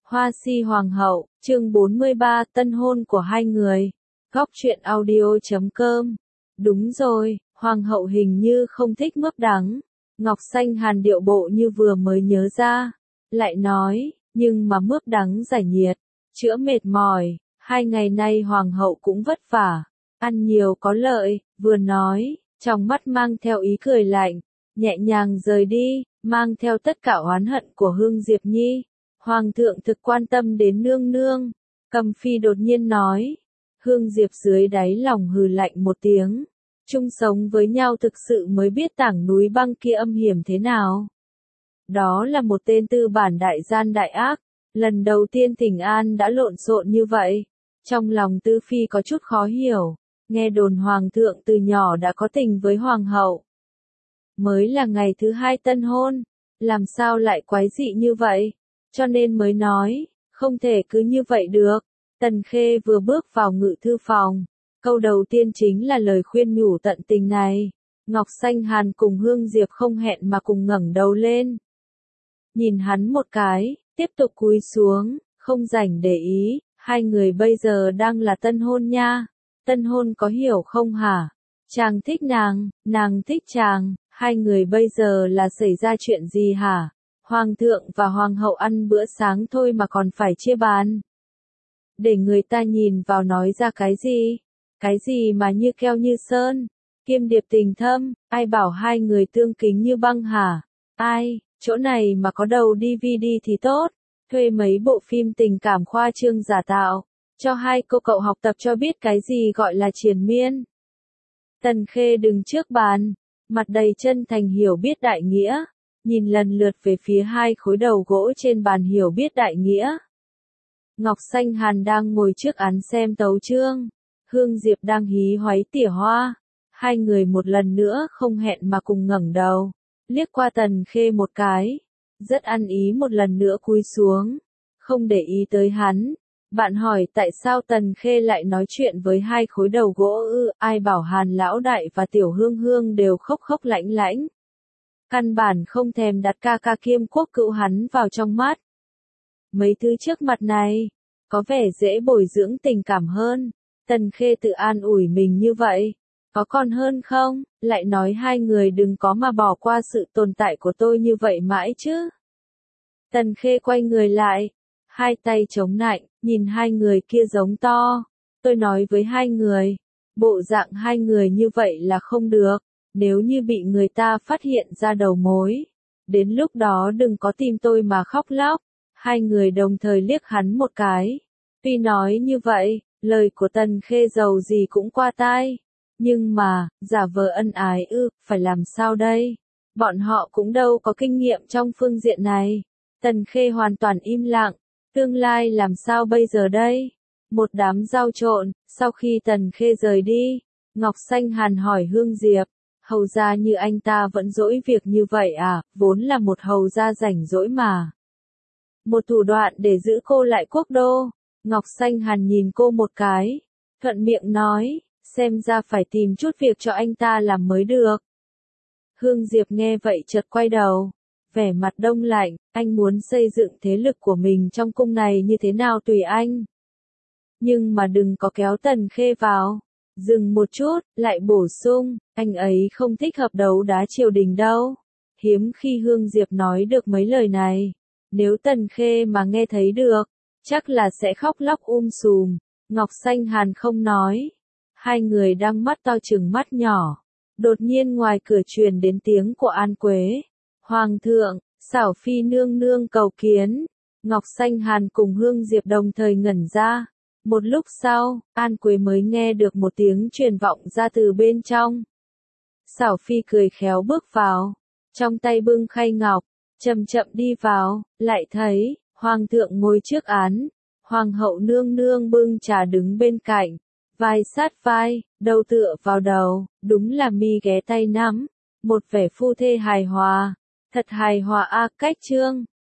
Hoa si hoàng hậu, chương 43, tân hôn của hai người. Góc truyện audio.com. Đúng rồi, hoàng hậu hình như không thích mướp đắng. Ngọc Xanh Hàn điệu bộ như vừa mới nhớ ra. Lại nói, nhưng mà mướp đắng giải nhiệt, chữa mệt mỏi, 2 ngày nay hoàng hậu cũng vất vả. Ăn nhiều có lợi, vừa nói, trong mắt mang theo ý cười lạnh, nhẹ nhàng rời đi, mang theo tất cả oán hận của Hương Diệp Nhi. Hoàng thượng thực quan tâm đến nương nương. Cầm Phi đột nhiên nói. Hương Diệp dưới đáy lòng hừ lạnh một tiếng. Chung sống với nhau thực sự mới biết tảng núi băng kia âm hiểm thế nào. Đó là một tên tư bản đại gian đại ác. Lần đầu tiên Thịnh An đã lộn xộn như vậy. Trong lòng Tư Phi có chút khó hiểu. Nghe đồn hoàng thượng từ nhỏ đã có tình với hoàng hậu. Mới là ngày thứ 2 tân hôn. Làm sao lại quái dị như vậy? Cho nên mới nói, không thể cứ như vậy được. Tần Khê vừa bước vào ngự thư phòng. Câu đầu tiên chính là lời khuyên nhủ tận tình này. Ngọc Xanh Hàn cùng Hương Diệp không hẹn mà cùng ngẩng đầu lên. Nhìn hắn một cái, tiếp tục cúi xuống, không rảnh để ý, hai người bây giờ đang là tân hôn nha. Tân hôn có hiểu không hả? Chàng thích nàng thích chàng, hai người bây giờ là xảy ra chuyện gì hả? Hoàng thượng và hoàng hậu ăn bữa sáng thôi mà còn phải chia bàn. Để người ta nhìn vào nói ra cái gì? Cái gì mà như keo như sơn? Kiêm điệp tình thâm, ai bảo hai người tương kính như băng hả? Ai, chỗ này mà có đầu DVD thì tốt. Thuê mấy bộ phim tình cảm khoa trương giả tạo. Cho hai cô cậu học tập cho biết cái gì gọi là triền miên. Tần Khê đứng trước bàn, mặt đầy chân thành hiểu biết đại nghĩa. Nhìn lần lượt về phía hai khối đầu gỗ trên bàn hiểu biết đại nghĩa. Ngọc Xanh Hàn đang ngồi trước án xem tấu chương. Hương Diệp đang hí hoáy tỉa hoa. Hai người một lần nữa không hẹn mà cùng ngẩng đầu. Liếc qua Tần Khê một cái. Rất ăn ý một lần nữa cúi xuống. Không để ý tới hắn. Bạn hỏi tại sao Tần Khê lại nói chuyện với hai khối đầu gỗ ư? Ai bảo Hàn lão đại và Tiểu Hương Hương đều khóc khóc lãnh lãnh. Căn bản không thèm đặt ca ca Kiêm Quốc cữu hắn vào trong mắt. Mấy thứ trước mặt này, có vẻ dễ bồi dưỡng tình cảm hơn. Tần Khê tự an ủi mình như vậy. Có còn hơn không? Lại nói hai người đừng có mà bỏ qua sự tồn tại của tôi như vậy mãi chứ. Tần Khê quay người lại. Hai tay chống nạnh, nhìn hai người kia giống to. Tôi nói với hai người. Bộ dạng hai người như vậy là không được. Nếu như bị người ta phát hiện ra đầu mối. Đến lúc đó đừng có tìm tôi mà khóc lóc. Hai người đồng thời liếc hắn một cái. Tuy nói như vậy, lời của Tần Khê giàu gì cũng qua tai. Nhưng mà, giả vờ ân ái ư, phải làm sao đây? Bọn họ cũng đâu có kinh nghiệm trong phương diện này. Tần Khê hoàn toàn im lặng. Tương lai làm sao bây giờ đây? Một đám giao trộn, sau khi Tần Khê rời đi, Ngọc Xanh Hàn hỏi Hương Diệp. Hầu gia như anh ta vẫn dỗi việc như vậy à, vốn là một hầu gia rảnh rỗi mà. Một thủ đoạn để giữ cô lại quốc đô. Ngọc Xanh Hàn nhìn cô một cái. Thuận miệng nói, xem ra phải tìm chút việc cho anh ta làm mới được. Hương Diệp nghe vậy chợt quay đầu. Vẻ mặt đông lạnh, anh muốn xây dựng thế lực của mình trong cung này như thế nào tùy anh. Nhưng mà đừng có kéo Tần Khê vào. Dừng một chút, lại bổ sung, anh ấy không thích hợp đấu đá triều đình đâu. Hiếm khi Hương Diệp nói được mấy lời này. Nếu Tần Khê mà nghe thấy được, chắc là sẽ khóc lóc sùm. Ngọc Xanh Hàn không nói. Hai người đang mắt to chừng mắt nhỏ. Đột nhiên ngoài cửa truyền đến tiếng của An Quế. Hoàng thượng, Xảo Phi nương nương cầu kiến. Ngọc Xanh Hàn cùng Hương Diệp đồng thời ngẩn ra. Một lúc sau, An Quế mới nghe được một tiếng truyền vọng ra từ bên trong. Xảo Phi cười khéo bước vào. Trong tay bưng khay ngọc. Chậm chậm đi vào, lại thấy, hoàng thượng ngồi trước án, hoàng hậu nương nương bưng trà đứng bên cạnh, vai sát vai, đầu tựa vào đầu, đúng là mi ghé tay nắm, một vẻ phu thê hài hòa, thật hài hòa a cách chương.